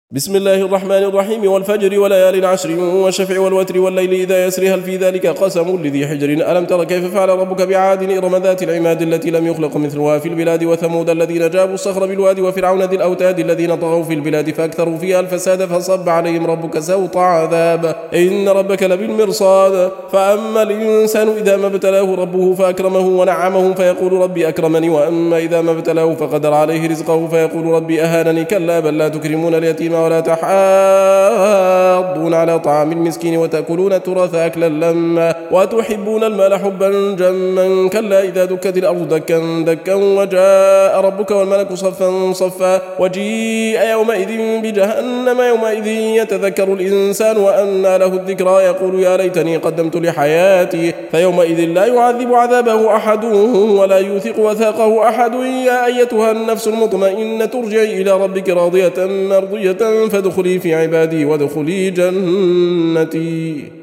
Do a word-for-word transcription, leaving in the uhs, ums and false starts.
بسم الله الرحمن الرحيم والفجر وليال عشر والشفع والوتر والليل إذا يسر هل في ذلك قسم لذي حجر ألم تر كيف فعل ربك بعاد إرم ذات العماد التي لم يخلق مثلها في البلاد وثمود الذين جابوا الصخر بالواد وفرعون ذي الأوتاد الذين طغوا في البلاد فأكثروا فيها الفساد فصب عليهم ربك سوط عذاب إن ربك لبالمرصاد فأما الإنسان إذا ما ابتلاه ربه فأكرمه ونعمه فيقول ربي أكرمني وأما إذا ما ابتلاه فقدر عليه رزقه فيقول ربي أهانني كلا بل لا تكرمون اليتيم ولا تحاضون على طعام المسكين وتأكلون التراث أكلا لما وتحبون المال حبا جما كلا إذا دكت الأرض دكا دكا وجاء ربك والملك صفا صفا وجيء يومئذ بجهنم يومئذ يتذكر الإنسان وأنى له الذكرى يقول يا ليتني قدمت لحياتي فيومئذ لا يعذب عذابه أحد ولا يوثق وثاقه أحد يا أيتها النفس المطمئنة ارجعي إلى ربك راضية مرضية فادخلي في عبادي وادخلي جنتي.